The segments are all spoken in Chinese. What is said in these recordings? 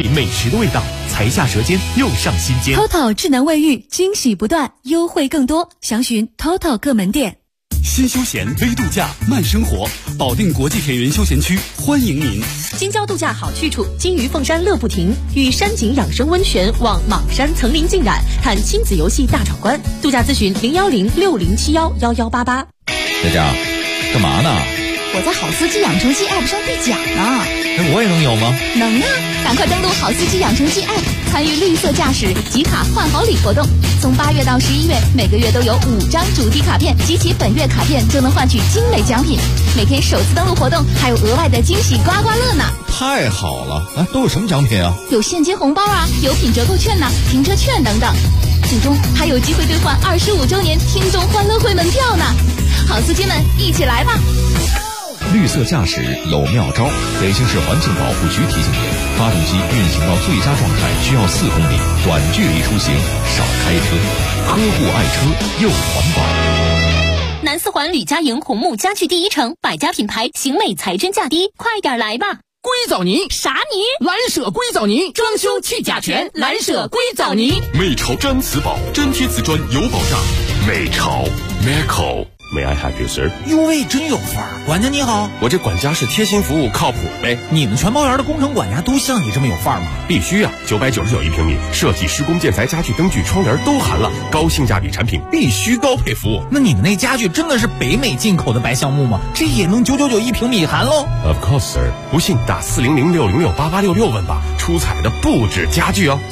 回美食的味道，才下舌尖又上心间。 TOTO 智能卫浴，惊喜不断，优惠更多，详询 TOTO 各门店。 新休闲微度假慢生活，保定国际田园休闲区欢迎您。 京郊度假好去处，金鱼凤山乐不停，与山景养生温泉望莽山层林尽染，看亲子游戏大闯关。度假咨询01060711188。 佳佳，干嘛呢？ 我在好司机养成记 App 上兑奖呢。 我也能有吗？ 能啊！赶快登录好司机养成记 App， 参与绿色驾驶集卡换好礼活动。从8月到11月，每个月都有5张主题卡片，集齐本月卡片就能换取精美奖品。每天首次登录活动还有额外的惊喜刮刮乐呢！ 太好了！都有什么奖品啊？ 有现金红包啊，有品折扣券呐，停车券等等。最终还有机会兑换25周年听众欢乐会门票呢！好司机们，一起来吧！ 绿色驾驶有妙招，北京市环境保护局提醒您：发动机运行到最佳状态需要4公里，短距离出行少开车，呵护爱车又环保。 南四环吕家营红木家具第一城，百家品牌，型美材真价低，快点来吧！ 硅藻泥啥泥？ 蓝舍硅藻泥，装修去甲醛，蓝舍硅藻泥。 美潮粘瓷宝，粘贴瓷砖有保障。美潮 Meco。May I help you, sir？ 哟喂，真有范儿！管家你好， 我这管家是贴心服务，靠谱呗。 你们全包园的工程管家都像你这么有范儿吗？ 必须啊！999一平米，设计、施工、建材、家具、灯具、窗帘都含了，高性价比产品，必须高配服务。 那你们那家具真的是北美进口的白橡木吗？这也能999一平米含喽 ？Of course, sir。不信打40060688866问吧，出彩的不止家具哦。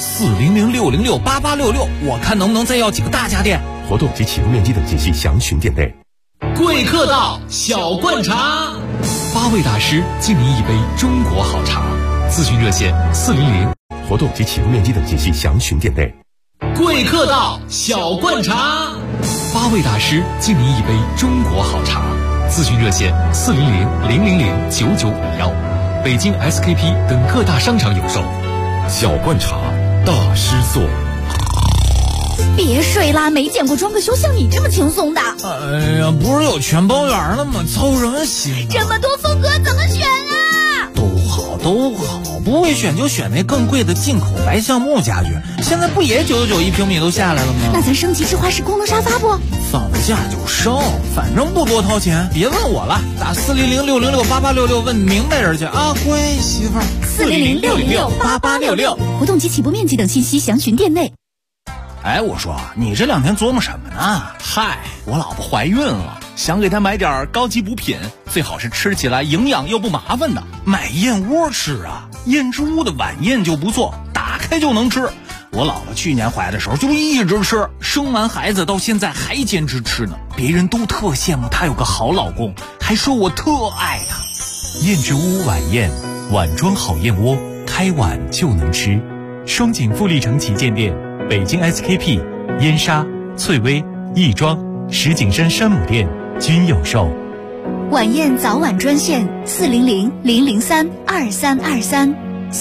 40060688866，我看能不能再要几个大家电。 活动及启用面积等信息详询店内。 贵客到，小罐茶 ，8位大师敬您一杯中国好茶。咨询热线400。 活动及启用面积等信息详询店内。 贵客到，小罐茶 ，8位大师敬您一杯中国好茶。咨询热线400009951，北京 SKP 等各大商场有售。 小罐茶，大师做。 别睡啦，没见过装个修像你这么轻松的。 哎呀，不是有全包园了吗？操什么心？ 这么多风格怎么选啊？ 都好，不会选就选那更贵的进口白橡木家具。现在不也999一平米都下来了吗？ 那咱升级智化式功能沙发不？ 放价就升，反正不多掏钱。别问我了，打40060688866问明白人去啊，乖媳妇儿。 40060688866，活动及起步面积等信息详询店内。 哎，我说你这2天琢磨什么呢？ 嗨，我老婆怀孕了，想给她买点高级补品，最好是吃起来营养又不麻烦的。 买燕窝吃啊，燕之屋的晚宴就不错，打开就能吃。我姥姥去年怀的时候就一直吃，生完孩子到现在还坚持吃呢。别人都特羡慕她有个好老公，还说我特爱她。 燕之屋晚宴，碗装好燕窝，开碗就能吃。双井富力城旗舰店。北京 SKP、燕莎、翠微、亦庄、石景山山姆店均有售。 晚宴早晚专线40000032323。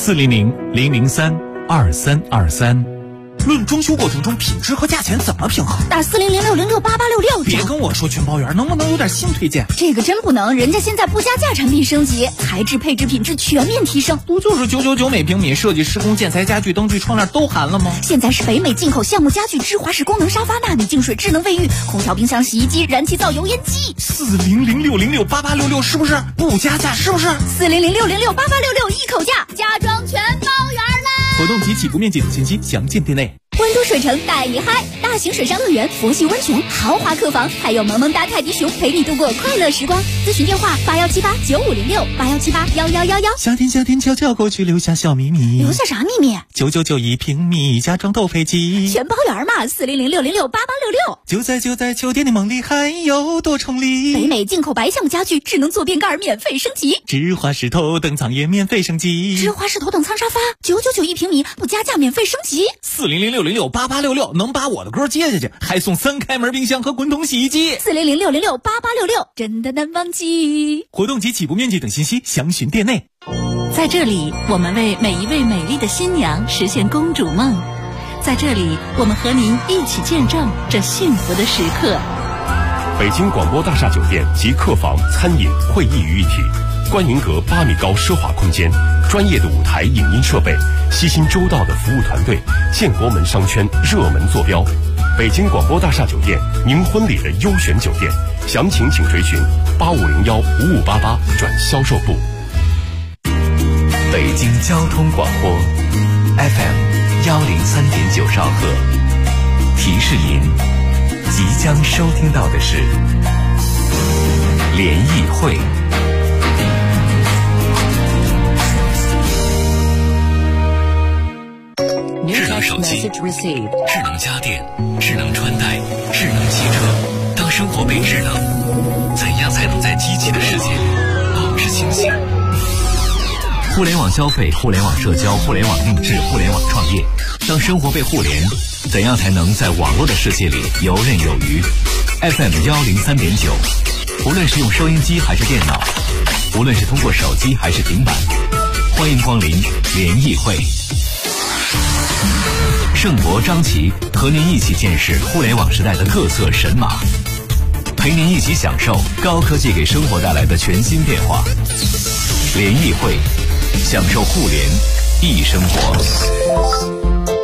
40000032323。 论装修过程中品质和价钱怎么平衡？ 打40060688866。 别跟我说全包园，能不能有点新推荐？ 这个真不能，人家现在不加价产品升级，材质配置品质全面提升。 不就是999每平米，设计施工建材家具灯具窗帘都含了吗？ 现在是北美进口橡木家具，智华式功能沙发，纳米净水智能卫浴，空调冰箱洗衣机，燃气灶油烟机。 40060688866是不是不加价？是不是 40060688866一口价，家装全包圆啦！ 活动及起步面积等信息详见店内。 温都水城带你嗨，大型水上乐园、佛系温泉、豪华客房，还有萌萌哒泰迪熊陪你度过快乐时光。咨询电话81789506，81781111。 夏天悄悄过去，留下小秘密。 留下啥秘密 ？999一平米，家装都配齐， 全包圆嘛。40060688866。 就在酒店的梦里，还有多重礼。 北美进口白橡木家具，智能坐便盖免费升级， 智华式头等舱也免费升级， 智华式头等舱沙发999一平米，不加价免费升级。 40060688866能把我的歌接下去，还送3开门冰箱和滚筒洗衣机。 40060688866真的难忘记。 活动及起步面积等信息详询店内。 在这里，我们为每一位美丽的新娘实现公主梦。在这里，我们和您一起见证这幸福的时刻。 北京广播大厦酒店及客房、餐饮、会议于一体， 观影阁8米高奢华空间，专业的舞台影音设备，悉心周到的服务团队，建国门商圈热门坐标，北京广播大厦酒店，您婚礼的优选酒店。详情请垂询85015588转销售部。 北京交通广播 FM 103.9兆赫，提示您即将收听到的是联谊会。智能手机、智能家电、智能穿戴、智能汽车。当生活被智能，怎样才能在机器的世界里保持清醒？互联网消费、互联网社交、互联网定制、互联网创业。当生活被互联，怎样才能在网络的世界里游刃有余？ FM 103.9，无论是用收音机还是电脑，无论是通过手机还是平板，欢迎光临联谊会。盛博、张琪和您一起见识互联网时代的各色神马，陪您一起享受高科技给生活带来的全新变化。联谊会，享受互联易生活。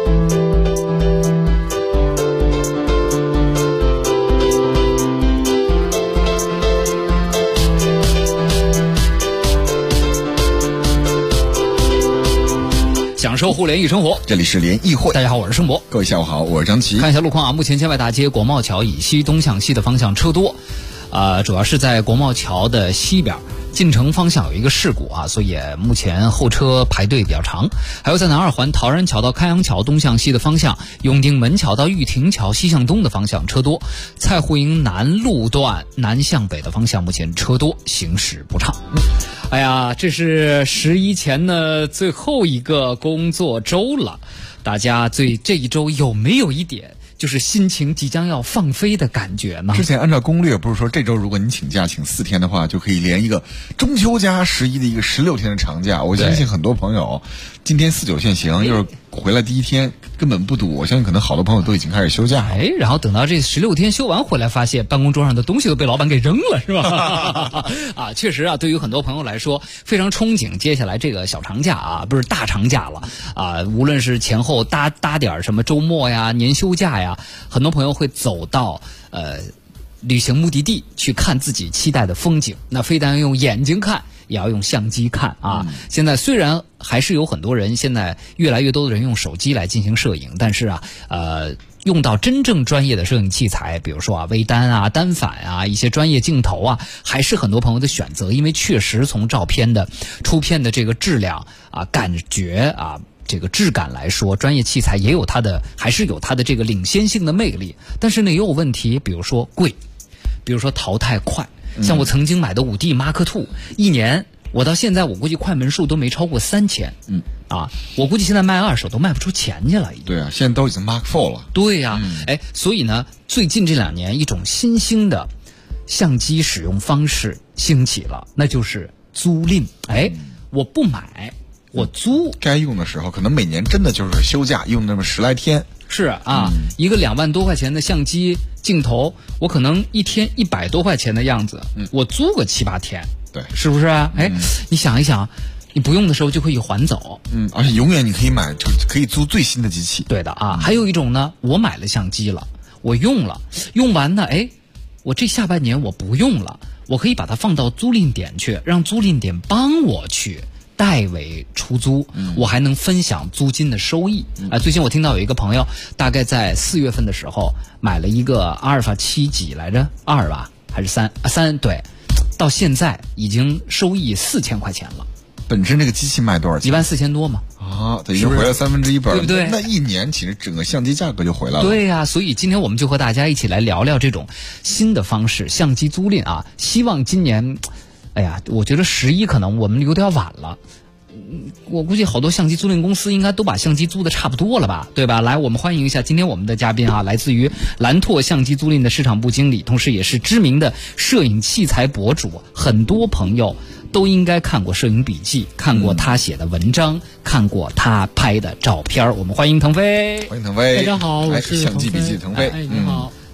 享受互联易生活， 这里是联谊会。 大家好，我是盛博。 各位下午好，我是张琪。 看一下路况啊，目前建外大街国贸桥以西东向西的方向车多，主要是在国贸桥的西边，进城方向有一个事故啊，所以目前后车排队比较长。还有在南二环陶然桥到开阳桥东向西的方向，永定门桥到玉亭桥西向东的方向车多。蔡户营南路段南向北的方向目前车多，行驶不畅。哎呀，这是11前的最后一个工作周了，大家这一周有没有一点就是心情即将要放飞的感觉呢？ 之前按照攻略不是说这周如果你请假请4天的话，就可以连一个中秋加11的一个16天的长假。我相信很多朋友今天4、9限行，又是回来第一天根本不堵，我相信可能好多朋友都已经开始休假了。 然后等到这16天休完回来，发现办公桌上的东西都被老板给扔了，是吧？啊，确实啊，对于很多朋友来说，非常憧憬接下来这个小长假啊，不是大长假了啊。无论是前后搭点什么周末呀、年休假呀，很多朋友会走到旅行目的地去看自己期待的风景。那非但用眼睛看，也要用相机看啊。现在虽然还是有很多人，现在越来越多的人用手机来进行摄影，但是啊，用到真正专业的摄影器材，比如说啊微单啊、单反啊、一些专业镜头啊，还是很多朋友的选择。因为确实从照片的出片的这个质量啊、感觉啊、这个质感来说，专业器材也有它的，还是有它的这个领先性的魅力。但是呢，也有问题，比如说贵，比如说淘汰快。像我曾经买的5D Mark II，一年我到现在我估计快门数都没超过3000。我估计现在卖二手都卖不出钱去了。 对啊，现在都已经 Mark IV 了。 对呀，所以呢，最近这2年一种新兴的相机使用方式兴起了，那就是租赁。我不买，我租。 该用的时候，可能每年真的就是休假用那么10来天。 是啊，一个2万多块钱的相机镜头，我可能一天100多块钱的样子，我租个7、8天， 对， 是不是啊？你想一想，你不用的时候就可以还走， 而且永远你可以买，就可以租最新的机器。 对的啊，还有一种呢，我买了相机了，我用了，用完呢，我这下半年我不用了，我可以把它放到租赁点去，让租賃点帮我去代为出租，我还能分享租金的收益。最近我听到有一个朋友，大概在4月份的时候买了一个阿尔法7几来着，2吧还是3？3对，到现在已经收益4000块钱了。 本身这个机器卖多少钱 ？14000多嘛。 已经回了1/3本， 对不对？ 那一年其实整个相机价格就回来了。 对呀，所以今天我们就和大家一起来聊聊这种新的方式，相机租赁啊。希望今年，我觉得11可能我们有点晚了。我估计好多相机租赁公司应该都把相机租的差不多了吧，对吧？来，我们欢迎一下今天我们的嘉宾啊，来自于蓝拓相机租赁的市场部经理，同时也是知名的摄影器材博主。很多朋友都应该看过摄影笔记，看过他写的文章，看过他拍的照片。我们欢迎腾飞。 欢迎腾飞。 大家好，我是相机笔记腾飞。 你好。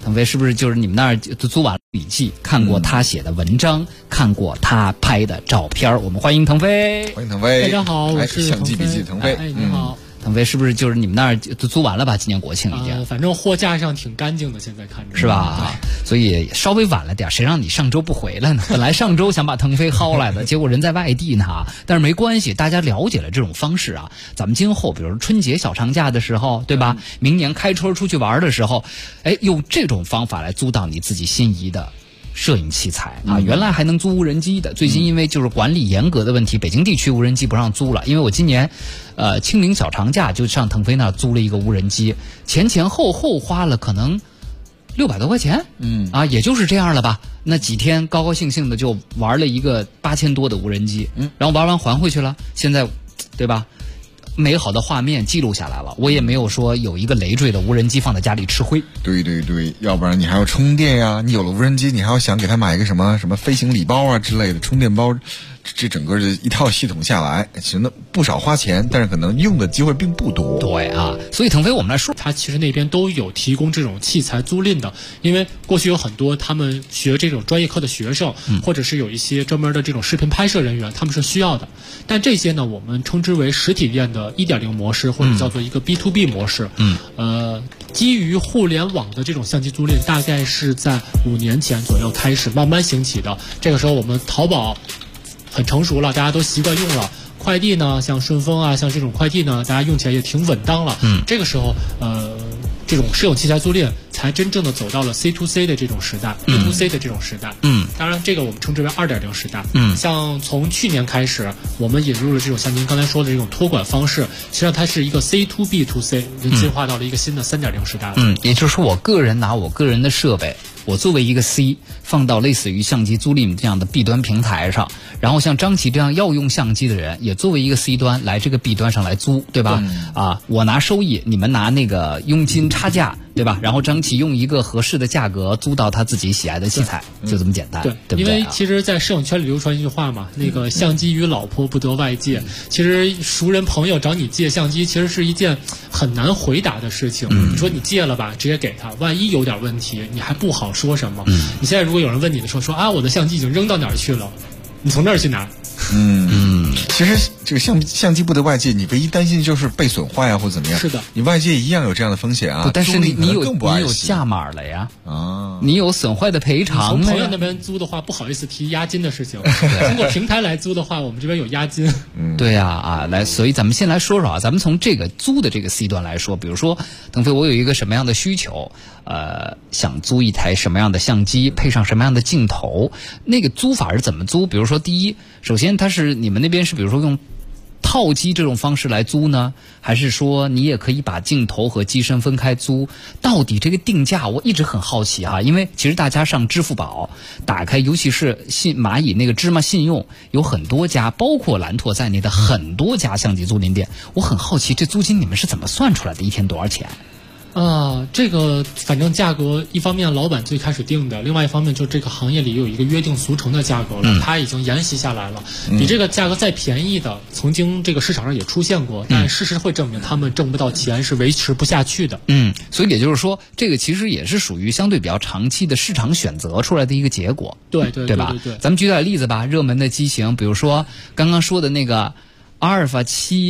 腾飞是不是就是你们那儿租完了笔记，看过他写的文章，看过他拍的照片？我们欢迎腾飞。 欢迎腾飞。 大家好，我是相机笔记腾飞。 你好。 腾飞是不是就是你们那儿租完了吧？今年国庆已经， 反正货架上挺干净的，现在看着是吧？所以稍微晚了点，谁让你上周不回来呢？本来上周想把腾飞薅来的，结果人在外地呢。但是没关系，大家了解了这种方式啊，咱们今后比如春节小长假的时候，对吧？明年开春出去玩的时候，用这种方法来租到你自己心仪的摄影器材啊，原来还能租无人机的，最近因为就是管理严格的问题，北京地区无人机不让租了。因为我今年，清明小长假就上腾飞那儿租了一个无人机，前后花了可能600多块钱，也就是这样了吧。那几天高高兴兴的就玩了一个8000多的无人机，然后玩完还回去了。现在，对吧？美好的画面记录下来了，我也没有说有一个累赘的无人机放在家里吃灰。 对，要不然你还要充电呀，你有了无人机，你还要想给它买一个什么飞行礼包啊之类的充电包，这整个的一套系统下来，行的不少花钱，但是可能用的机会并不多。 对啊，所以腾飞我们来说， 他其实那边都有提供这种器材租赁的，因为过去有很多他们学这种专业课的学生，或者是有一些专门的这种视频拍摄人员，他们是需要的。但这些呢，我们称之为实体店的1.0模式，或者叫做一个 B2B 模式。基于互联网的这种相机租赁，大概是在5年前左右开始慢慢兴起的。这个时候我们淘宝很成熟了，大家都习惯用了。快递呢，像顺丰啊，像这种快递呢，大家用起来也挺稳当了。这个时候，这种摄影器材租赁才真正的走到了 C2C 的这种时代，B2C 的这种时代。当然这个我们称之为2.0时代。像从去年开始，我们引入了这种像您刚才说的这种托管方式，实际上它是一个 C2B2C， 进化到了一个新的3.0时代了。 也就是说，我个人拿我个人的设备，我作为一个 C 放到类似于相机租赁这样的 B 端平台上，然后像张琪这样要用相机的人也作为一个 C 端来这个 B 端上来租，对吧？我拿收益，你们拿那个佣金差价，对吧？然后张琪用一个合适的价格租到他自己喜爱的器材，就这么简单，对不对？ 因为其实在摄影圈里流传一句话嘛，那个相机与老婆不得外借。其实熟人朋友找你借相机，其实是一件很难回答的事情。你说你借了吧，直接给他，万一有点问题，你还不好说什么。你现在如果有人问你的说我的相机已经扔到哪儿去了，你从那儿去拿。 其实这个相机不得外借，你唯一担心就是被损坏啊或怎么样。 是的， 你外借一样有这样的风险啊。 但是你有价码了呀，你有损坏的赔偿。 从朋友那边租的话，不好意思提押金的事情。通过平台来租的话，我们这边有押金。 对呀，来，所以咱们先来说说咱们从这个租的这个 C 端来说，比如说腾飞，我有一个什么样的需求，想租一台什么样的相机，配上什么样的镜头，那个租法是怎么租？比如说第一，首先它是你们那边是比如说用套机这种方式来租呢，还是说你也可以把镜头和机身分开租？到底这个定价我一直很好奇哈，因为其实大家上支付宝打开，尤其是蚂蚁那个芝麻信用，有很多家，包括兰拓在内的很多家相机租赁店，我很好奇这租金你们是怎么算出来的，一天多少钱？ 这个反正价格一方面老板最开始定的，另外一方面就这个行业里有一个约定俗成的价格了，它已经沿袭下来了。比这个价格再便宜的，曾经这个市场上也出现过，但事实会证明他们挣不到钱，是维持不下去的。 所以也就是说，这个其实也是属于相对比较长期的市场选择出来的一个结果。 对吧？咱们举点例子吧，热门的机型，比如说刚刚说的那个阿尔法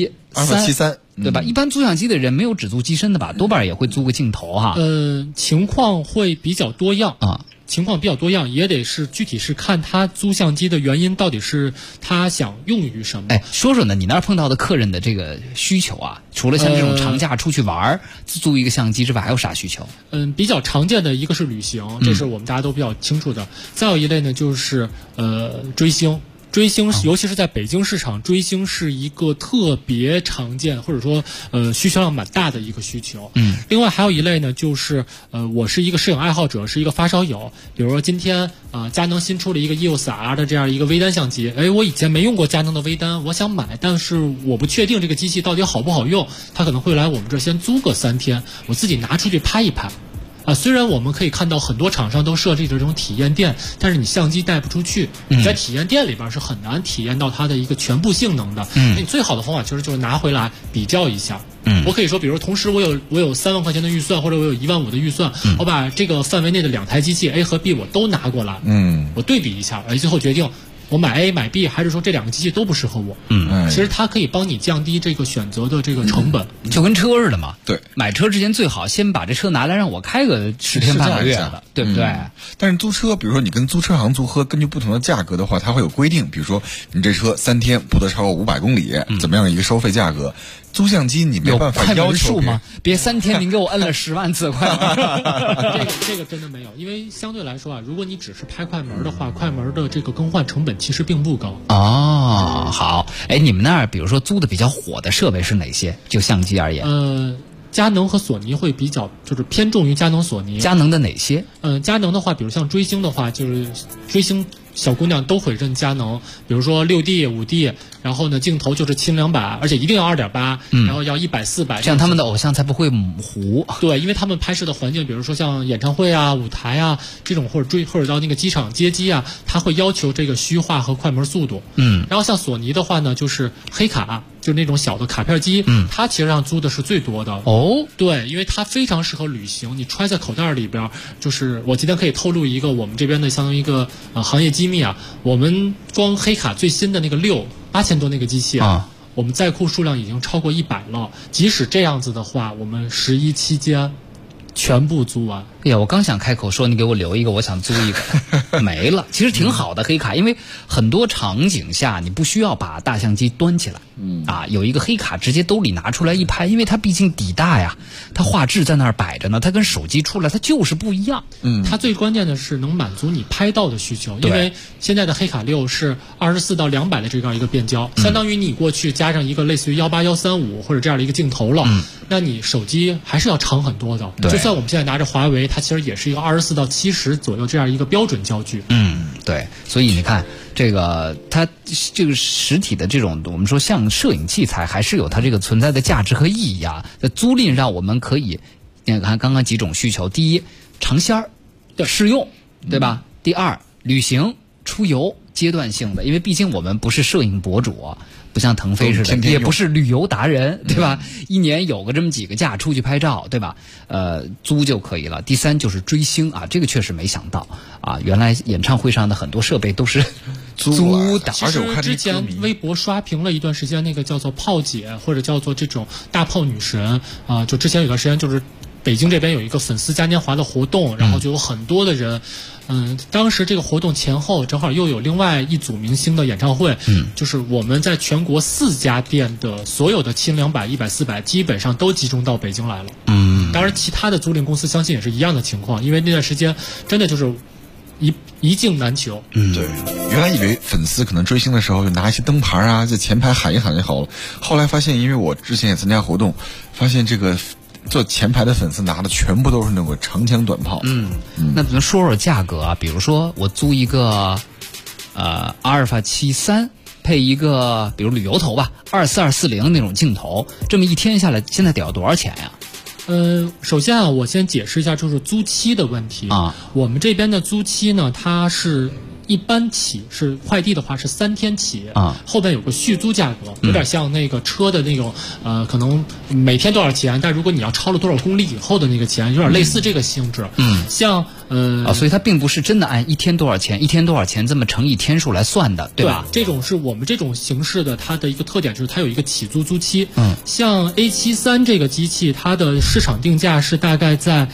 73。对吧？一般租相机的人没有只租机身的吧，多半也会租个镜头哈。 情况会比较多样啊，也得是具体是看他租相机的原因到底是他想用于什么。 说说呢，你那儿碰到的客人的这个需求啊，除了像这种长假出去玩租一个相机之外，还有啥需求？ 比较常见的一个是旅行，这是我们大家都比较清楚的。再有一类呢，就是追星。追星，尤其是在北京市场，追星是一个特别常见，或者说需求量蛮大的一个需求。另外还有一类呢，就是我是一个摄影爱好者，是一个发烧友。比如说今天佳能新出了一个 EOS R 的这样一个微单相机，我以前没用过佳能的微单，我想买，但是我不确定这个机器到底好不好用，他可能会来我们这儿先租个3天，我自己拿出去拍一拍。虽然我们可以看到很多厂商都设立这种体验店，但是你相机带不出去，你在体验店里边是很难体验到它的一个全部性能的。你最好的方法其实就是拿回来比较一下， 我可以说，比如同时我有3万块钱的预算，或者我有1万5的预算，我把这个范围内的2台机器 A 和 B 我都拿过来，我对比一下，最后决定我买 A 买 B， 还是说这2个机器都不适合我？其实它可以帮你降低这个选择的这个成本， 就跟车似的嘛。 对， 买车之前最好先把这车拿来让我开个10天半个月的，对不对？ 但是租车，比如说你跟租车行租车，根据不同的价格的话，它会有规定，比如说你这车3天不得超过500公里，怎么样一个收费价格？租相机你没办法要求吗？别3天您给我摁了10万次快门。 这个真的没有，因为相对来说啊，如果你只是拍快门的话，快门的这个更换成本其实并不高。 哦，好，你们那儿比如说租的比较火的设备是哪些？就相机而言， 佳能和索尼会比较，就是偏重于佳能、索尼。 佳能的哪些？ 佳能的话，比如像追星的话，就是追星小姑娘都会认佳能，比如说6D、5D， 然后呢镜头就是7200，而且一定要2.8，然后要100、400， 这样他们的偶像才不会模糊。 对，因为他们拍摄的环境，比如说像演唱会啊、舞台啊这种，或者到那个机场接机啊，他会要求这个虚化和快门速度。然后像索尼的话呢，就是黑卡。就是那种小的卡片机，它其实上租的是最多的哦。 对，因为它非常适合旅行，你揣在口袋里边。就是我今天可以透露一个我们这边的相当于一个行业机密啊，我们光黑卡最新的那个8000多那个机器啊，我们在库数量已经超过100了。即使这样子的话，我们11期间全部租完。 哎呀，我刚想开口说你给我留一个，我想租一个，没了。其实挺好的黑卡，因为很多场景下你不需要把大相机端起来，有一个黑卡直接兜里拿出来一拍，因为它毕竟底大呀，它画质在那儿摆着呢，它跟手机出来它就是不一样。 它最关键的是能满足你拍到的需求，因为现在的黑卡6是24到200的这样一个变焦，相当于你过去加上一个类似于18、135或者这样的一个镜头了，那你手机还是要长很多的。就算我们现在拿着华为，它其实也是一个24到70左右这样一个标准焦距。 对，所以你看这个它这个实体的这种我们说像摄影器材还是有它这个存在的价值和意义啊。租赁让我们可以你看刚刚几种需求，第一尝鲜儿试用，对吧？第二旅行出游阶段性的，因为毕竟我们不是摄影博主，不像腾飞似的，也不是旅游达人，对吧？一年有个这么几个假出去拍照，对吧？租就可以了。第三就是追星啊，这个确实没想到啊，原来演唱会上的很多设备都是租的。 而且我看之前微博刷屏了一段时间，那个叫做炮姐或者叫做这种大炮女神啊，就之前有段时间就是北京这边有一个粉丝嘉年华的活动，然后就有很多的人。当时这个活动前后正好又有另外一组明星的演唱会，就是我们在全国4家店的所有的7、200、100、400基本上都集中到北京来了。当然其他的租赁公司相信也是一样的情况，因为那段时间真的就是一镜难求。 对，原来以为粉丝可能追星的时候就拿一些灯牌啊，在前排喊一喊就好了，后来发现，因为我之前也参加活动，发现这个做前排的粉丝拿的全部都是那种长枪短炮。 那咱们说说价格啊，比如说我租一个阿尔法7-3配一个比如旅游头吧，24240那种镜头，这么一天下来现在得要多少钱呀？ 首先啊，我先解释一下就是租期的问题啊。我们这边的租期呢，它是一般起是快递的话是3天起啊，后边有个续租价格，有点像那个车的那种可能每天多少钱，但如果你要超了多少公里以后的那个钱，有点类似这个性质。像所以它并不是真的按一天多少钱这么乘以天数来算的，对吧？ 这种是我们这种形式的，它的一个特点就是它有一个起租租期。像 A73这个机器，它的市场定价是大概在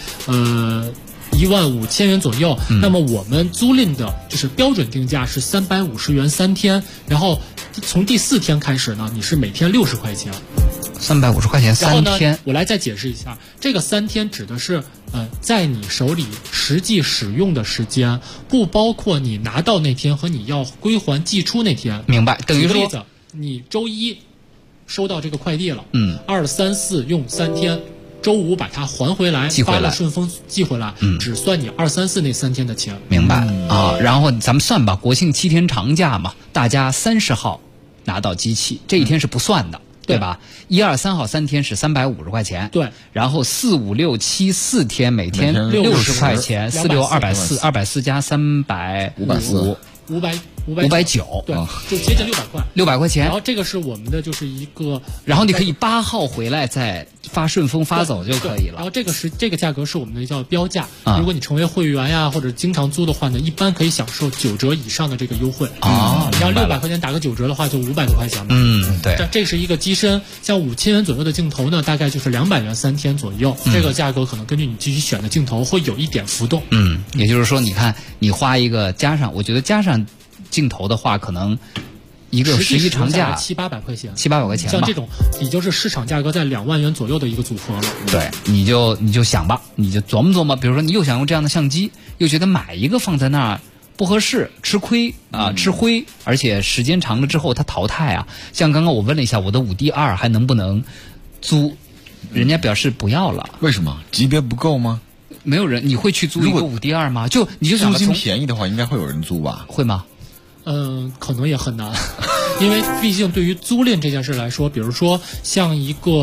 15000元左右，那么我们租赁的就是标准定价是350元3天，然后从第4天开始呢，你是每天60块钱 ，350块钱3天。 我来再解释一下，这个3天指的是在你手里实际使用的时间，不包括你拿到那天和你要归还寄出那天。 明白，等于说举个例子，你周1收到这个快递了，2、3、4用3天。周5把它还回来，发了顺丰寄回来，只算你2、3、4那3天的钱。 明白啊，然后咱们算吧，国庆7天长假嘛，大家30号拿到机器，这一天是不算的，对吧？1、2、3号3天是350块钱， 对。 然后4、5、6、7 4天每天60块钱，4、6、240，240加300，550。 590， 对，就接近600块 ，600块钱。 然后这个是我们的就是一个， 然后你可以8号回来再发顺丰发走就可以了。 然后这个价格是我们的叫标价，如果你成为会员呀或者经常租的话呢，一般可以享受9折以上的这个优惠。你要600块钱打个9折的话，就500多块钱嘛。 对。 这是一个机身，像5000元左右的镜头呢，大概就是200元3天左右。这个价格可能根据你继续选的镜头会有一点浮动。 也就是说，你看你花一个加上，我觉得加上镜头的话，可能一个11长假 700-800块钱 ，700-800块钱吧。 像这种已经是市场价格在2万元左右的一个组合了。 对，你就想吧，你就琢磨琢磨，比如说你又想用这样的相机，又觉得买一个放在那儿不合适，吃亏啊，吃灰，而且时间长了之后它淘汰啊。像刚刚我问了一下，我的5D2还能不能租？人家表示不要了。 为什么？级别不够吗？ 没有人，你会去租一个5D2吗？你就想租金便宜的话，应该会有人租吧？ 会吗？ 可能也很难，因为毕竟对于租赁这件事来说，比如说像一个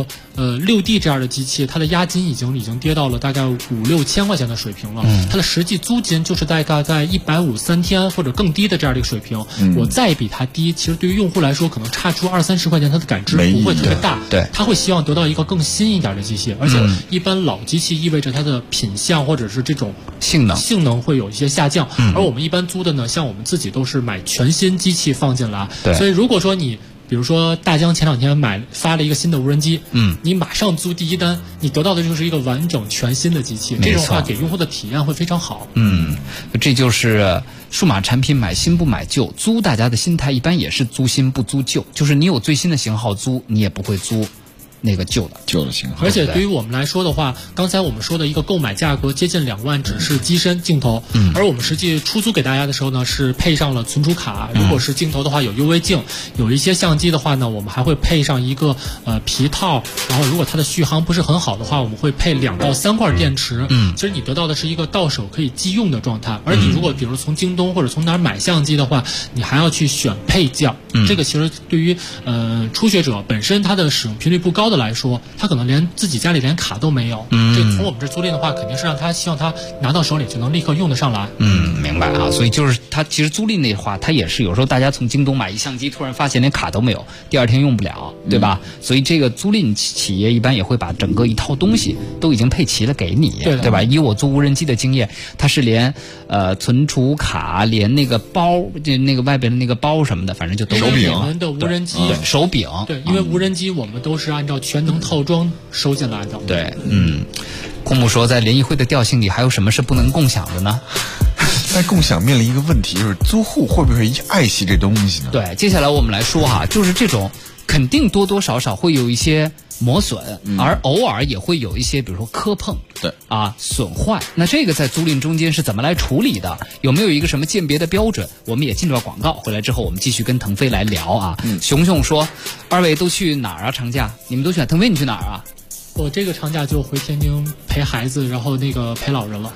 6D 这样的机器，它的押金已经跌到了大概5-6千块钱的水平了，它的实际租金就是大概在150 3天或者更低的这样的一个水平。我再比它低，其实对于用户来说，可能差出20-30块钱，它的感知不会特别大。 对， 他会希望得到一个更新一点的机器，而且一般老机器意味着它的品相或者是这种性能会有一些下降。而我们一般租的呢，像我们自己都是买全新机器放进来，所以如果说你比如说大疆前2天发了一个新的无人机，你马上租第一单，你得到的就是一个完整全新的机器，这种话给用户的体验会非常好。 这就是数码产品买新不买旧，租大家的心态一般也是租新不租旧，就是你有最新的型号租，你也不会租那个旧的型号。 而且对于我们来说的话，刚才我们说的一个购买价格接近2万，只是机身镜头，而我们实际出租给大家的时候呢，是配上了存储卡。如果是镜头的话，有 UV 镜，有一些相机的话呢，我们还会配上一个皮套。然后如果它的续航不是很好的话，我们会配2到3块电池。其实你得到的是一个到手可以即用的状态。而你如果比如从京东或者从哪儿买相机的话，你还要去选配件。这个其实对于初学者本身它的使用频率不高的来说，他可能连自己家里连卡都没有。这从我们这租赁的话，肯定是让他希望他拿到手里就能立刻用得上来。 明白啊。所以就是他其实租赁那话，他也是有时候大家从京东买一相机，突然发现连卡都没有，第2天用不了，对吧？所以这个租赁企业一般也会把整个一套东西都已经配齐了给你，对吧？以我租无人机的经验，它是连存储卡，连那个包，就那个外边的那个包什么的，反正就都手柄。我们的无人机手柄， 对，因为无人机我们都是按照全能套装收进来的。 对，库姆说，在联谊会的调性里，还有什么是不能共享的呢？ 在共享面临一个问题，就是租户会不会爱惜这东西呢？ 对，接下来我们来说哈，就是这种肯定多多少少会有一些磨损，而偶尔也会有一些，比如说磕碰， 对啊，损坏。那这个在租赁中间是怎么来处理的？有没有一个什么鉴别的标准？我们也进段广告，回来之后我们继续跟腾飞来聊啊。熊熊说，2位都去哪儿啊？长假你们都去哪？腾飞你去哪儿啊？ 我这个长假就回天津陪孩子，然后那个陪老人了。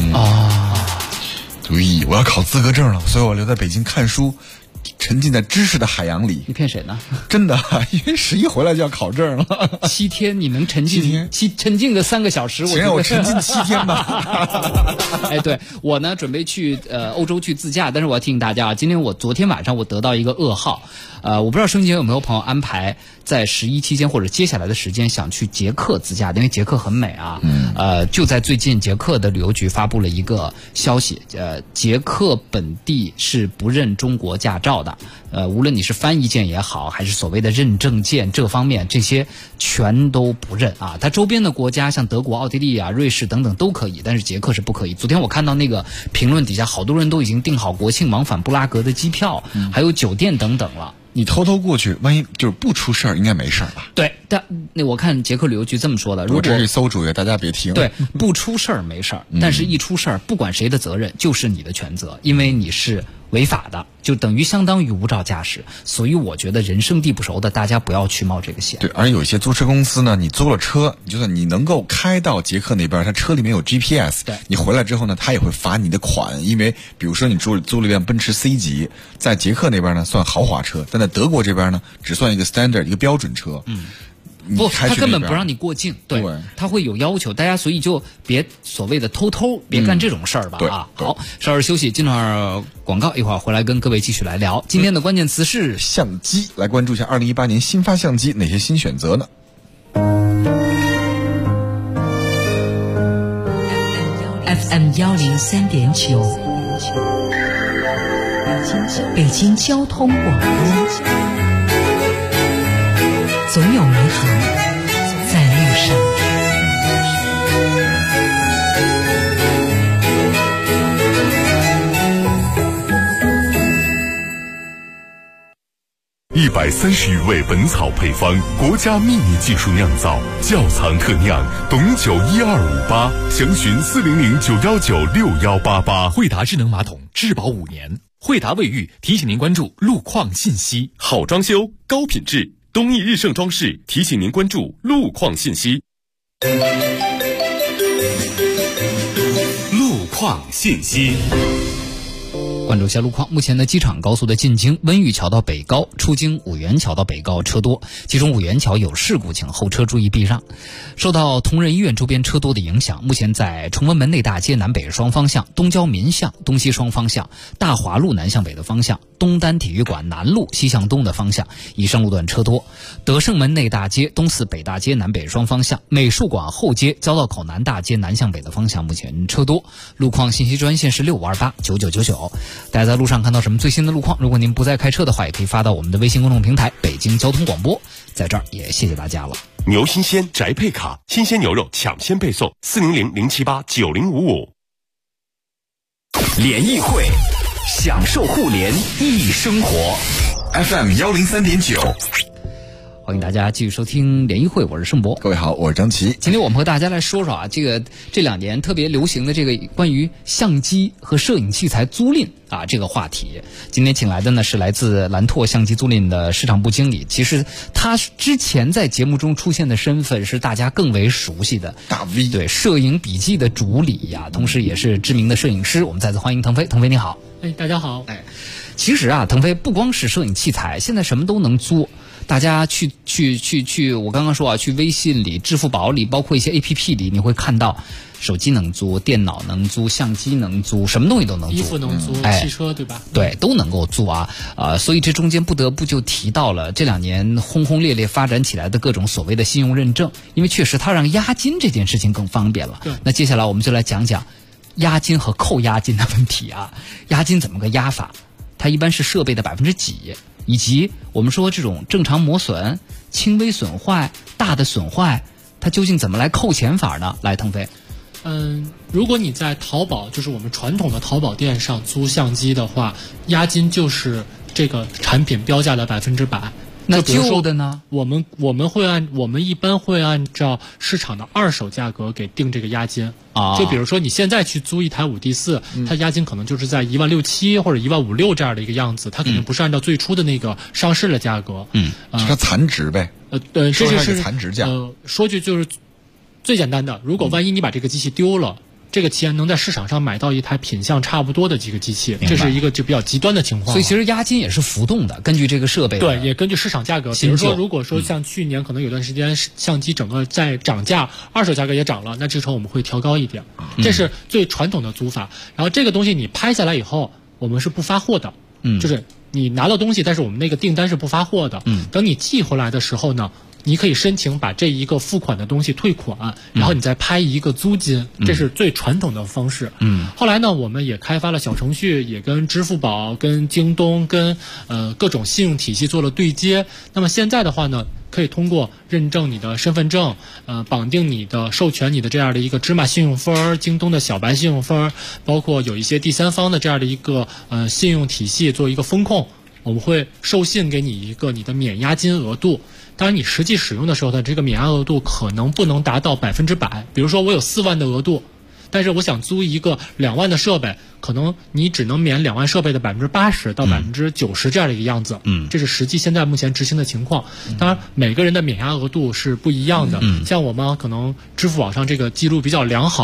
对，我要考资格证了，所以我留在北京看书，沉浸在知识的海洋里。 你骗谁呢？ 真的，因为11回来就要考证了。 7天你能沉浸沉浸个3个小时？ 行，让我沉浸7天吧。 哎，对我呢，准备去欧洲去自驾，但是我要提醒大家啊，昨天晚上我得到一个噩耗。我不知道收音机有没有朋友安排在11期间或者接下来的时间想去捷克自驾，因为捷克很美啊。就在最近，捷克的旅游局发布了一个消息，捷克本地是不认中国驾照的。无论你是翻译件也好，还是所谓的认证件，这方面这些全都不认啊。它周边的国家像德国、奥地利啊、瑞士等等都可以，但是捷克是不可以。昨天我看到那个评论底下，好多人都已经订好国庆往返布拉格的机票，还有酒店等等了。 你偷偷过去，万一就是不出事儿，应该没事儿吧？ 对，但那我看捷克旅游局这么说的。如果这是馊主意，大家别听。 对，不出事儿没事儿，但是一出事儿，不管谁的责任，就是你的全责，因为你是违法的，就等于相当于无照驾驶。所以我觉得人生地不熟的，大家不要去冒这个险。 对，而有一些租车公司呢，你租了车，就算你能够开到捷克那边，他车里面有 GPS， 对， 你回来之后呢，他也会罚你的款，因为比如说你租了一辆奔驰 C 级，在捷克那边呢算豪华车，但在德国这边呢只算一个 standard 一个标准车。 不，他根本不让你过境，对，他会有要求，大家所以就别所谓的偷别干这种事儿吧啊。好，稍事休息，进段广告，一会儿回来跟各位继续来聊。今天的关键词是相机，来关注一下2018年新发相机哪些新选择呢 ？FM 103.9，北京交通广播，总有美好在路上。 130余味本草配方，国家秘密技术酿造，窖藏特酿，董酒1258，详询400-919-6188。 惠达智能马桶质保5年，惠达卫浴提醒您关注路况信息。 好装修，高品质，东义日盛装饰提醒您关注路况信息。路况信息。 关注一下路况，目前的机场高速的进京温榆桥到北高，出京五元桥到北高车多，其中五元桥有事故，请后车注意避让。受到同仁医院周边车多的影响，目前在崇文门内大街南北双方向、东郊民巷东西双方向、大华路南向北的方向、东单体育馆南路西向东的方向以上路段车多。德胜门内大街东四北大街南北双方向、美术馆后街交道口南大街南向北的方向目前车多。路况信息专线是65289999。大家在路上看到什么最新的路况，如果您不再开车的话，也可以发到我们的微信公众平台北京交通广播。在这儿也谢谢大家了。 牛新鲜宅配卡，新鲜牛肉抢先配送，400-078-9055。 联谊会，享受互联易生活。FM 103.9。 欢迎大家继续收听联谊会，我是盛博。 各位好，我是张琪。 今天我们和大家来说说啊，这2年特别流行的这个关于相机和摄影器材租赁啊这个话题。今天请来的呢是来自蓝拓相机租赁的市场部经理，其实他之前在节目中出现的身份是大家更为熟悉的大 V， 对，摄影笔记的主理呀，同时也是知名的摄影师。我们再次欢迎腾飞，腾飞你好。 大家好。 其实啊，腾飞不光是摄影器材，现在什么都能租。大家去，我刚刚说啊，去微信里、支付宝里，包括一些 APP 里，你会看到手机能租、电脑能租、相机能租，什么东西都能租， 衣服能租，汽车对吧？ 对，都能够租啊。所以这中间不得不就提到了这2年轰轰烈烈发展起来的各种所谓的信用认证，因为确实它让押金这件事情更方便了。 对。 那接下来我们就来讲讲押金和扣押金的问题啊。押金怎么个押法？它一般是设备的几%，以及我们说这种正常磨损、轻微损坏、大的损坏，它究竟怎么来扣钱法呢？来，腾飞。 如果你在淘宝，就是我们传统的淘宝店上租相机的话，押金就是这个产品标价的100%。 那旧的呢？ 我们一般会按照市场的二手价格给定这个押金啊。就比如说你现在去租一台5D4，它押金可能就是在16700或者15600这样的一个样子，它肯定不是按照最初的那个上市的价格。 是它残值呗。 这就是残值价。 说句就是最简单的，如果万一你把这个机器丢了。这个钱能在市场上买到一台品相差不多的几个机器，这是一个就比较极端的情况。 所以其实押金也是浮动的，根据这个设备。 对，也根据市场价格。比如说，如果说像去年可能有段时间相机整个在涨价，二手价格也涨了，那这时候我们会调高一点。这是最传统的租法。然后这个东西你拍下来以后，我们是不发货的。就是你拿到东西，但是我们那个订单是不发货的。等你寄回来的时候呢，你可以申请把这一个付款的东西退款，然后你再拍一个租金，这是最传统的方式。后来呢，我们也开发了小程序，也跟支付宝、跟京东、跟各种信用体系做了对接。那么现在的话呢，可以通过认证你的身份证，绑定你的授权你的这样的一个芝麻信用分、京东的小白信用分，包括有一些第三方的这样的一个信用体系做一个风控，我们会授信给你一个你的免押金额度。当然你实际使用的时候呢，这个免押额度可能不能达到100%。比如说我有4万的额度，但是我想租一个2万的设备，可能你只能免2万设备的80%到90%这样的一个样子。这是实际现在目前执行的情况。当然每个人的免押额度是不一样的。像我们可能支付宝上这个记录比较良好，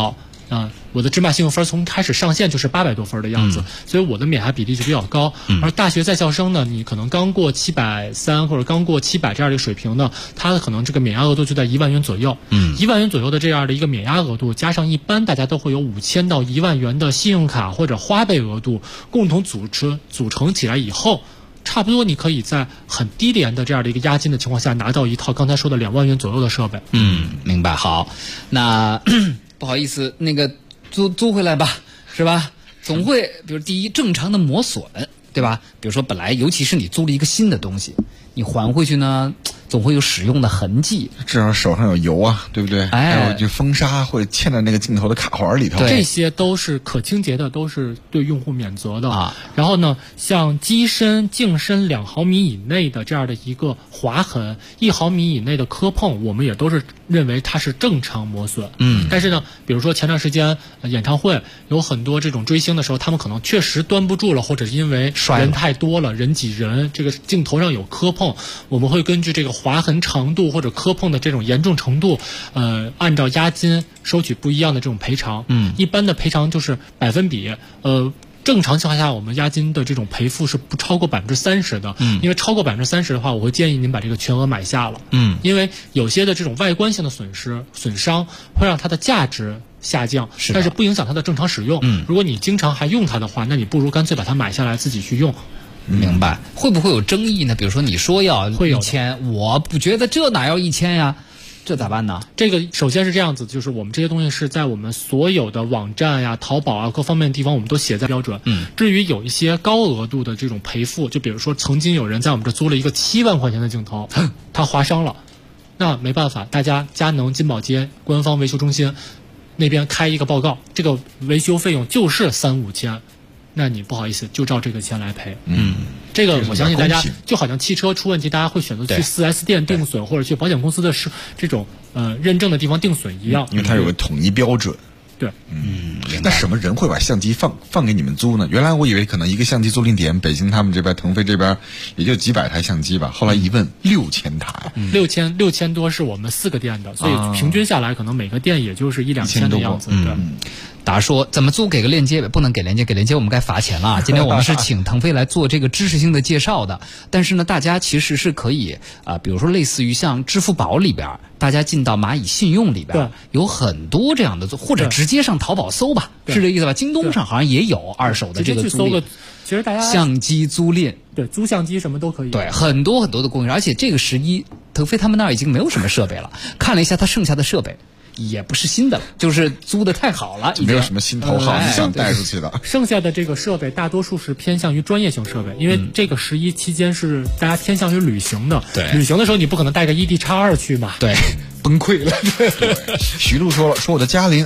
我的芝麻信用分从开始上线就是800多分的样子，所以我的免押比例就比较高。而大学在校生呢，你可能刚过730或者刚过700这样的一个水平呢，它可能这个免押额度就在1万元左右。1万元左右的这样的一个免押额度，加上一般大家都会有5000到1万元的信用卡或者花呗额度，共同组成起来以后，差不多你可以在很低廉的这样的一个押金的情况下，拿到一套刚才说的2万元左右的设备。 明白。好，那不好意思，那个租回来吧，是吧？总会，比如第一，正常的磨损，对吧？比如说本来，尤其是你租了一个新的东西，你还回去呢，总会有使用的痕迹， 至少手上有油啊，对不对？还有就风沙会嵌在那个镜头的卡环里头， 这些都是可清洁的，都是对用户免责的。然后呢，像机身、镜身2毫米以内的这样的一个划痕，1毫米以内的磕碰，我们也都是认为它是正常磨损。但是呢，比如说前段时间演唱会有很多这种追星的时候，他们可能确实端不住了，或者是因为人太多了，人挤人，这个镜头上有磕碰，我们会根据这个划痕长度或者磕碰的这种严重程度，按照押金收取不一样的这种赔偿。一般的赔偿就是100%比，正常情况下，我们押金的这种赔付是不超过30%的。因为超过30%的话，我会建议您把这个全额买下了。因为有些的这种外观性的损伤会让它的价值下降，但是不影响它的正常使用。如果你经常还用它的话，那你不如干脆把它买下来自己去用。 明白。会不会有争议呢？比如说你说要1000，我不觉得这哪要1000呀？这咋办呢？ 这个首先是这样子，就是我们这些东西是在我们所有的网站呀、淘宝啊各方面的地方，我们都写在标准。至于有一些高额度的这种赔付，就比如说曾经有人在我们这租了一个7万块钱的镜头，他划伤了，那没办法，大家佳能金宝街官方维修中心那边开一个报告，这个维修费用就是3-5千。那你不好意思，就照这个钱来赔。这个我相信大家就好像汽车出问题，大家会选择去4S 店定损，或者去保险公司的这种认证的地方定损一样， 因为它有个统一标准。 对， 那什么人会把相机放给你们租呢？原来我以为可能一个相机租赁点，北京他们这边腾飞这边也就几百台相机吧，后来一问6000台 ，6000多是我们4个店的，所以平均下来可能每个店也就是1-2千的样子。对。 答说怎么租给个链接呗，不能给链接，给链接我们该罚钱了。今天我们是请腾飞来做这个知识性的介绍的，但是呢，大家其实是可以比如说类似于像支付宝里边，大家进到蚂蚁信用里边，有很多这样的，或者直接上淘宝搜吧，是这意思吧？京东上好像也有二手的这个租赁， 其实大家相机租赁， 对，租相机什么都可以， 对，很多很多的供应商，而且这个11腾飞他们那儿已经没有什么设备了，看了一下他剩下的设备。也不是新的了，就是租的太好了， 没有什么新头号你想带出去的。 剩下的这个设备大多数是偏向于专业型设备，因为这个11期间是大家偏向于旅行的。 对， 旅行的时候你不可能带个ED-X2去嘛。 对，崩溃了。 对，徐璐说我的嘉陵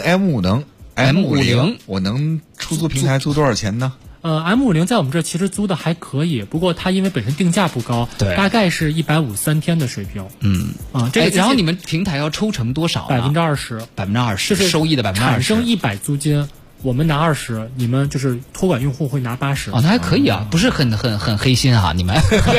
M50，我能出租平台租多少钱呢 ？M50在我们这其实租的还可以，不过它因为本身定价不高， 对， 大概是150-3天的水平。 这个然后你们平台要抽成多少 ？20%， 就是收益的20%。 产生100租金，我们拿20，你们就是托管用户会拿80。 那还可以啊，不是很黑心啊，你们。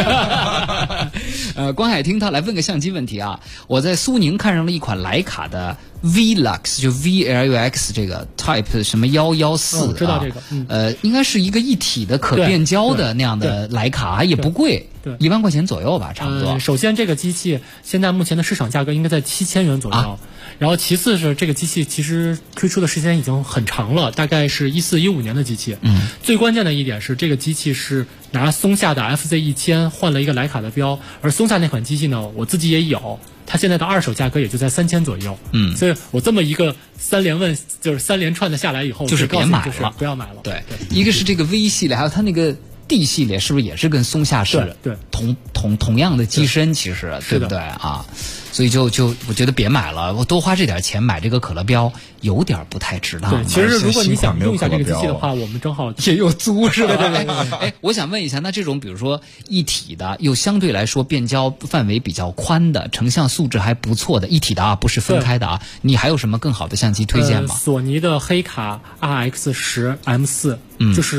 关海听他来问个相机问题啊，我在苏宁看上了一款徕卡的 Velux， 就 VLUX 这个 Type 什么114， 我知道这个， 应该是一个一体的可变焦的那样的徕卡，也不贵，1万块钱左右吧，差不多。 首先这个机器现在目前的市场价格应该在7000元左右。然后其次是这个机器其实推出的时间已经很长了，大概是14-15年的机器。最关键的一点是这个机器是拿松下的 FZ1000换了一个徕卡的标，而松下那款机器呢，我自己也有，它现在的二手价格也就在3000左右。所以我这么一个3连串的下来以后， 就是别买了， 不要买了。 对，一个是这个 V 系列，还有它那个D 系列，是不是也是跟松下是同样的机身？其实对不对啊？所以就我觉得别买了，我多花这点钱买这个可乐标有点不太值当。 对，其实如果你想用一下这个机器的话，我们正好也有租是吧？对。我想问一下，那这种比如说一体的，又相对来说变焦范围比较宽的，成像素质还不错的一体的啊，不是分开的啊，你还有什么更好的相机推荐吗？ 索尼的黑卡 RX10 M4，就是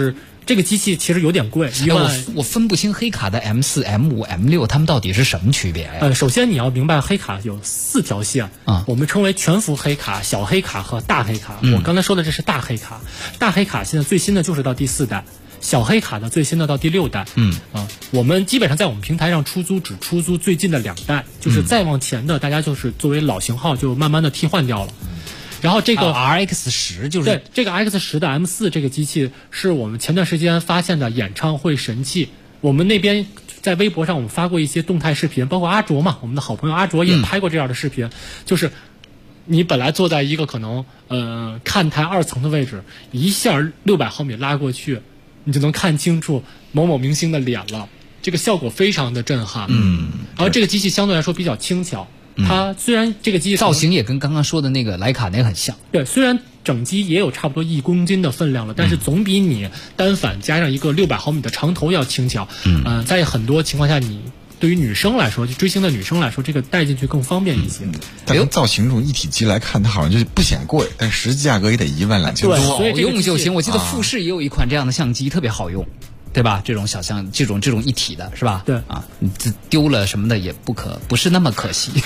这个机器其实有点贵， 我分不清黑卡的 M4、M5、M6 它们到底是什么区别呀？ 首先你要明白黑卡有4条线啊，我们称为全幅黑卡、小黑卡和大黑卡。我刚才说的这是大黑卡，大黑卡现在最新的就是到第4代，小黑卡的最新的到第6代。我们基本上在我们平台上出租只出租最近的2代，就是再往前的大家就是作为老型号就慢慢的替换掉了。然后这个 RX10 就是对这个 X10的 M4 这个机器是我们前段时间发现的演唱会神器。我们那边在微博上我们发过一些动态视频，包括阿卓嘛，我们的好朋友阿卓也拍过这样的视频，就是你本来坐在一个可能看台2层的位置，一下600毫米拉过去，你就能看清楚某某明星的脸了，这个效果非常的震撼。然后这个机器相对来说比较轻巧。它虽然这个机器造型也跟刚刚说的那个徕卡那个很像， 对，虽然整机也有差不多1公斤的分量了，但是总比你单反加上一个600毫米的长头要轻巧。在很多情况下，你对于女生来说，就追星的女生来说，这个带进去更方便一些。 但从造型这种一体机来看，它好像就是不显贵，但实际价格也得12000多。 好用就行。我记得富士也有一款这样的相机，特别好用。对吧？这种小相，这种一体的是吧？ 对啊，你丢了什么的也不是那么可惜。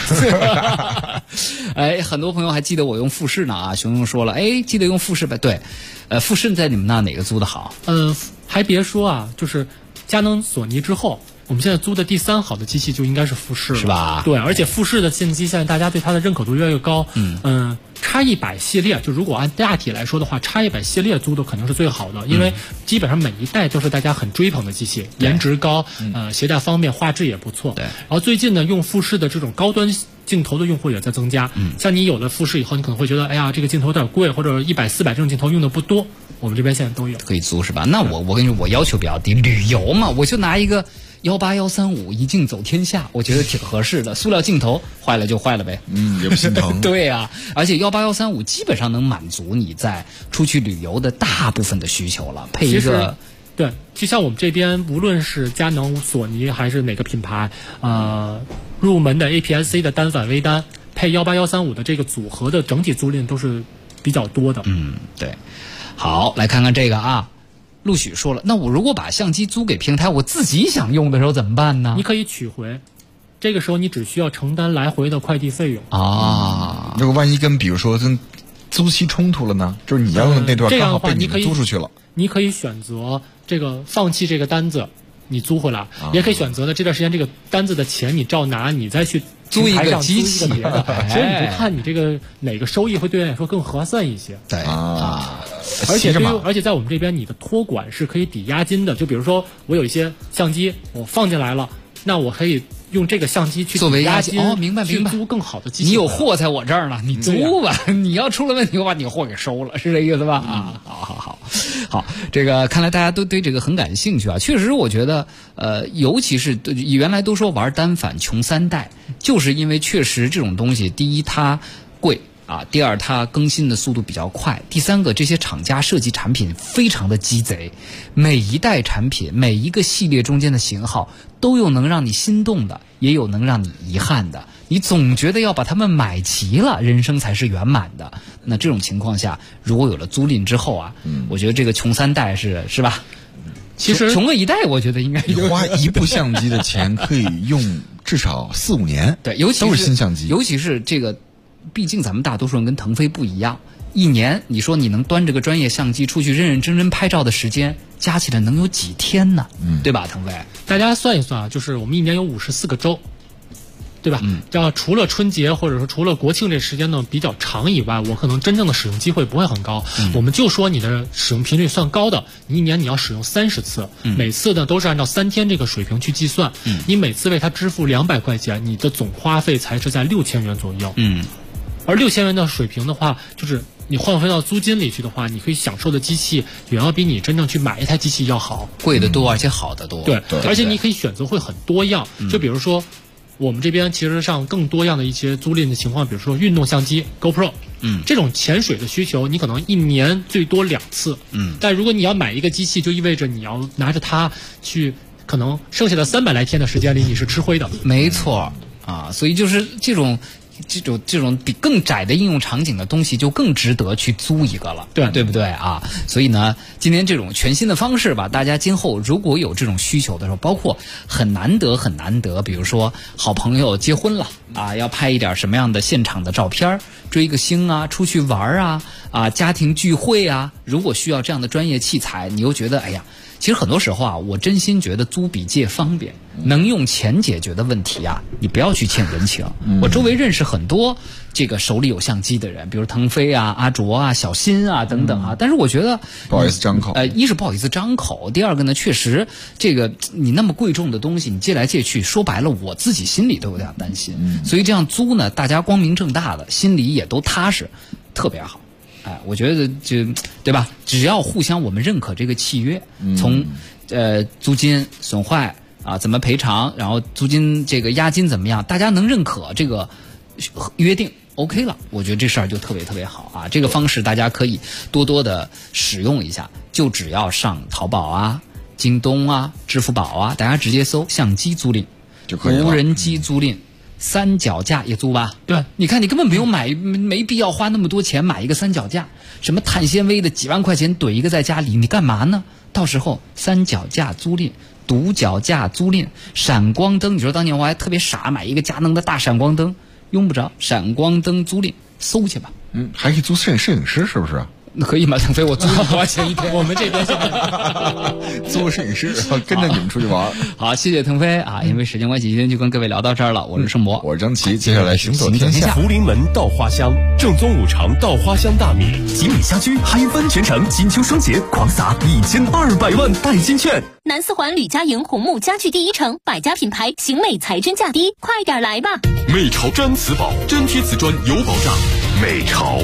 哎，很多朋友还记得我用富士呢啊，熊熊说了，哎，记得用富士吧？对，富士在你们那哪个租的好？ 还别说啊，就是佳能、索尼之后，我们现在租的第3好的机器就应该是富士了， 是吧？ 对，而且富士的相机现在大家对它的认可度越来越高。X100系列，就如果按大体来说的话，X100系列租的肯定是最好的，因为基本上每一代都是大家很追捧的机器，颜值高，携带方便，画质也不错。 对。 然后最近呢，用富士的这种高端镜头的用户也在增加。像你有了富士以后，你可能会觉得，哎呀，这个镜头有点贵，或者100、400这种镜头用的不多，我们这边现在都有， 可以租是吧？那我跟你说，我要求比较低，旅游嘛，我就拿一个18135一镜走天下，我觉得挺合适的。塑料镜头坏了就坏了呗， 也不心疼。 对啊，而且18135基本上能满足你在出去旅游的大部分的需求了。配一个， 对，就像我们这边无论是佳能、索尼还是哪个品牌，入门的 APS-C 的单反微单配18135的这个组合的整体租赁都是比较多的。 对。好，来看看这个啊。陆许说了，那我如果把相机租给平台，我自己想用的时候怎么办呢？ 你可以取回，这个时候你只需要承担来回的快递费用啊。 如果万一比如说跟租期冲突了呢？就是你要用的那段刚好被你们租出去了， 你可以选择这个放弃这个单子，你租回来，也可以选择的这段时间这个单子的钱你照拿，你再去租一个机器， 别的，所以你就看你这个哪个收益会对你来说更合算一些。 对啊。 而且在我们这边，你的托管是可以抵押金的。就比如说，我有一些相机我放进来了，那我可以用这个相机去作为押金。 明白。 去租更好的机器。 你有货在我这儿呢，你租吧。你要出了问题，我把你货给收了，是这意思吧？好，这个看来大家都对这个很感兴趣啊。确实，我觉得尤其是原来都说玩单反穷3代，就是因为确实这种东西，第一它贵。第二，它更新的速度比较快。第三个，这些厂家设计产品非常的鸡贼，每一代产品、每一个系列中间的型号，都有能让你心动的，也有能让你遗憾的。你总觉得要把它们买齐了，人生才是圆满的。那这种情况下，如果有了租赁之后啊，我觉得这个穷3代是吧？ 其实穷个1代，我觉得应该你花一部相机的钱可以用至少4、5年。 对，尤其都是新相机， 尤其是这个。毕竟咱们大多数人跟腾飞不一样，1年你说你能端着个专业相机出去认认真真拍照的时间，加起来能有几天呢？对吧，腾飞？ 大家算一算啊，就是我们1年有54个周，对吧？这样除了春节或者说除了国庆这时间呢比较长以外，我可能真正的使用机会不会很高。我们就说你的使用频率算高的，你1年你要使用30次，每次呢都是按照3天这个水平去计算。你每次为它支付200块钱，你的总花费才是在6000元左右。而6000元的水平的话，就是你换回到租金里去的话，你可以享受的机器远要比你真正去买一台机器要好， 贵得多，而且好得多。 对，而且你可以选择会很多样。就比如说，我们这边其实上更多样的一些租赁的情况，比如说运动相机 GoPro，这种潜水的需求，你可能1年最多2次。但如果你要买一个机器，就意味着你要拿着它去，可能剩下的300来天的时间里，你是吃灰的。 没错啊，所以就是这种。 这种比更窄的应用场景的东西，就更值得去租一个了，对不对啊？所以呢，今天这种全新的方式吧，大家今后如果有这种需求的时候，包括很难得，比如说好朋友结婚了啊，要拍一点什么样的现场的照片，追个星啊，出去玩啊，家庭聚会啊，如果需要这样的专业器材，你又觉得哎呀。其实很多时候啊，我真心觉得租比借方便，能用钱解决的问题啊，你不要去欠人情。我周围认识很多这个手里有相机的人，比如腾飞啊、阿卓啊、小新啊等等啊。但是我觉得不好意思张口， 一是不好意思张口，第二个呢，确实这个你那么贵重的东西，你借来借去，说白了，我自己心里都有点担心。所以这样租呢，大家光明正大的，心里也都踏实，特别好。我觉得对吧？只要互相我们认可这个契约，从租金损坏啊怎么赔偿，然后租金这个押金怎么样，大家能认可这个约定 OK 了，我觉得这事儿就特别特别好啊！这个方式大家可以多多的使用一下，就只要上淘宝啊、京东啊、支付宝啊，大家直接搜相机租赁就可以了， 无人机租赁。三脚架也租吧？对，你看你根本不用没必要花那么多钱买一个三脚架，什么碳纤维的几万块钱怼一个在家里，你干嘛呢？到时候三脚架租赁、独脚架租赁、闪光灯，你说当年我还特别傻，买一个佳能的大闪光灯，用不着，闪光灯租赁，搜去吧。 还可以租摄影师，是不是？ 可以吗？腾飞，我租多少钱一天？ 我们这边租个摄影师，跟着你们出去玩。 好，谢谢腾飞啊！因为时间关系，今天就跟各位聊到这儿了。我是盛博， 我是张琪，接下来行走天下。 福临门稻花香，正宗五常稻花香大米。 吉米家居嗨翻全城，金秋双节狂撒1200万代金券。 南四环李家营红木家具第一城，百家品牌，型美材真价低，快点来吧！ 美潮毡瓷宝，真贴瓷砖有保障。美潮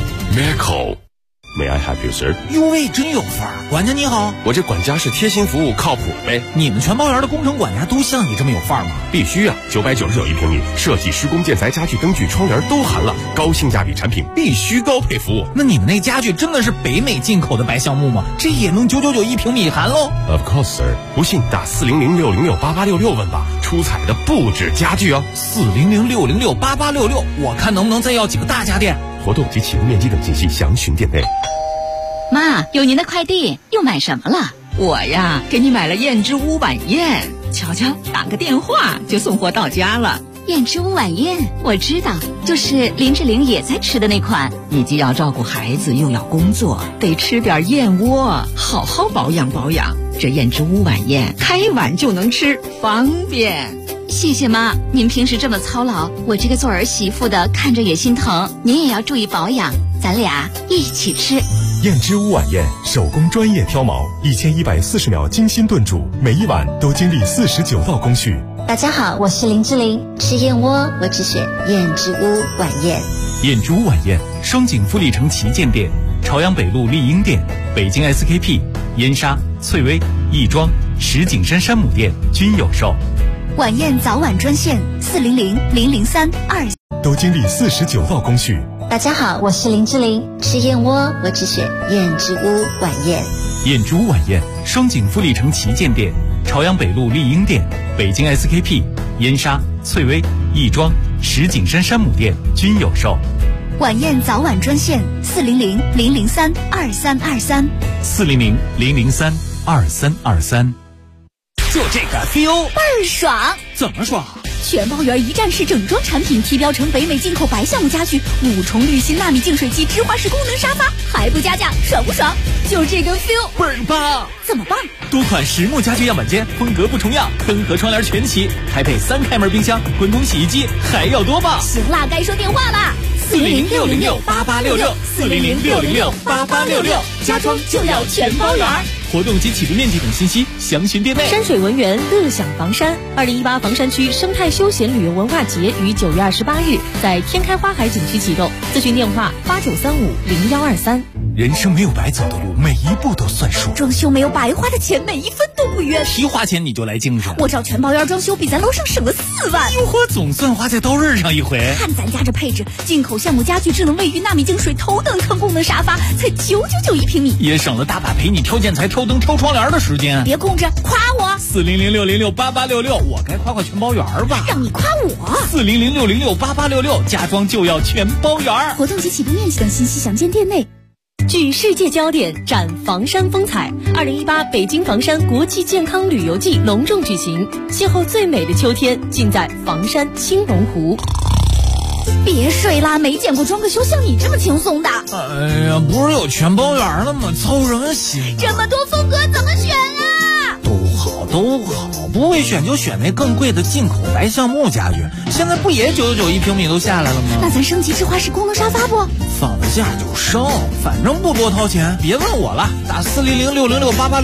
Meco。May I help you, sir？ 哟喂，真有范儿！管家你好， 我这管家是贴心服务，靠谱呗。 你们全包园的工程管家都像你这么有范儿吗？ 必须啊！999一平米，设计、施工、建材、家具、灯具、窗帘都含了，高性价比产品必须高配服务。 那你们那家具真的是北美进口的白橡木吗？这也能999一平米含喽 ？Of course, sir。不信打400-606-8866问吧，出彩的不止家具哦。 400-606-8866，我看能不能再要几个大家电。 活动及启动面积等信息详询店内。 妈，有您的快递，又买什么了？ 我呀，给你买了燕之屋晚宴，瞧瞧，打个电话就送货到家了。 燕之屋晚宴，我知道，就是林志玲也在吃的那款。 你既要照顾孩子，又要工作，得吃点燕窝，好好保养保养。这燕之屋晚宴，开碗就能吃，方便。 谢谢妈，您平时这么操劳，我这个做儿媳妇的看着也心疼。您也要注意保养，咱俩一起吃。 燕之屋晚宴，手工专业挑毛，1140秒精心炖煮，每一碗都经历49道工序。 大家好，我是林志玲，吃燕窝我只选燕之屋晚宴。 燕之屋晚宴，双井富力城旗舰店、朝阳北路丽婴店、北京 SKP、燕莎、翠微、亦庄、石景山山姆店均有售。 晚宴早晚专线400-003-2， 都经历49道工序。 大家好，我是林志玲，吃燕窝我只选燕之屋晚宴。 燕之屋晚宴，双井富力城旗舰店、朝阳北路丽婴店、北京 SKP、燕莎、翠微、亦庄、石景山山姆店均有售。 晚宴早晚专线400-003-2323， 400-003-2323。 就这个 feel 倍儿爽！ 怎么爽？ 全包圆一站式整装产品，提标成北美进口白橡木家具，5重滤芯纳米净水器，直滑式功能沙发，还不加价，爽不爽？就这个 feel 倍儿棒！ 怎么棒？ 多款实木家具样板间，风格不重样，灯和窗帘全齐，还配3开门冰箱、滚筒洗衣机，还要多棒！ 行啦，该说电话啦 ！400-606-8866，400-606-8866，家装就要全包圆。活动及启动面积等信息详询店内。 山水文园乐享房山2018房山区生态休闲旅游文化节于9月28日在天开花海景区启动，咨询电话89350123。 人生没有白走的路，每一步都算数。 装修没有白花的钱，每一分都不冤。 提花钱你就来精神， 我找全包院装修，比咱楼上省了4万。 哟呵，总算花在刀刃上一回。 看咱家这配置，进口橡木家具、智能卫浴、纳米净水、头等舱功能沙发，才999一平米， 也省了大把陪你挑建材、挑灯、挑窗帘的时间。 别空着，夸我。 400-606-8866，我该夸全包园吧？ 让你夸我。 400-606-8866，家装就要全包园。 活动及启动面积等信息详见店内。 聚世界焦点，展房山风采。2018北京房山国际健康旅游季隆重举行，邂逅最美的秋天，尽在房山青龙湖。 别睡啦，没见过装个修像你这么轻松的。 哎呀，不是有全包园了吗？操人心！ 这么多风格怎么选啊？ 都好，不会选就选那更贵的进口白橡木家具，现在不也999一平米都下来了吗？ 那咱升级智花式功能沙发不？ 放得下就升，反正不多掏钱，别问我了，打400-606-8866。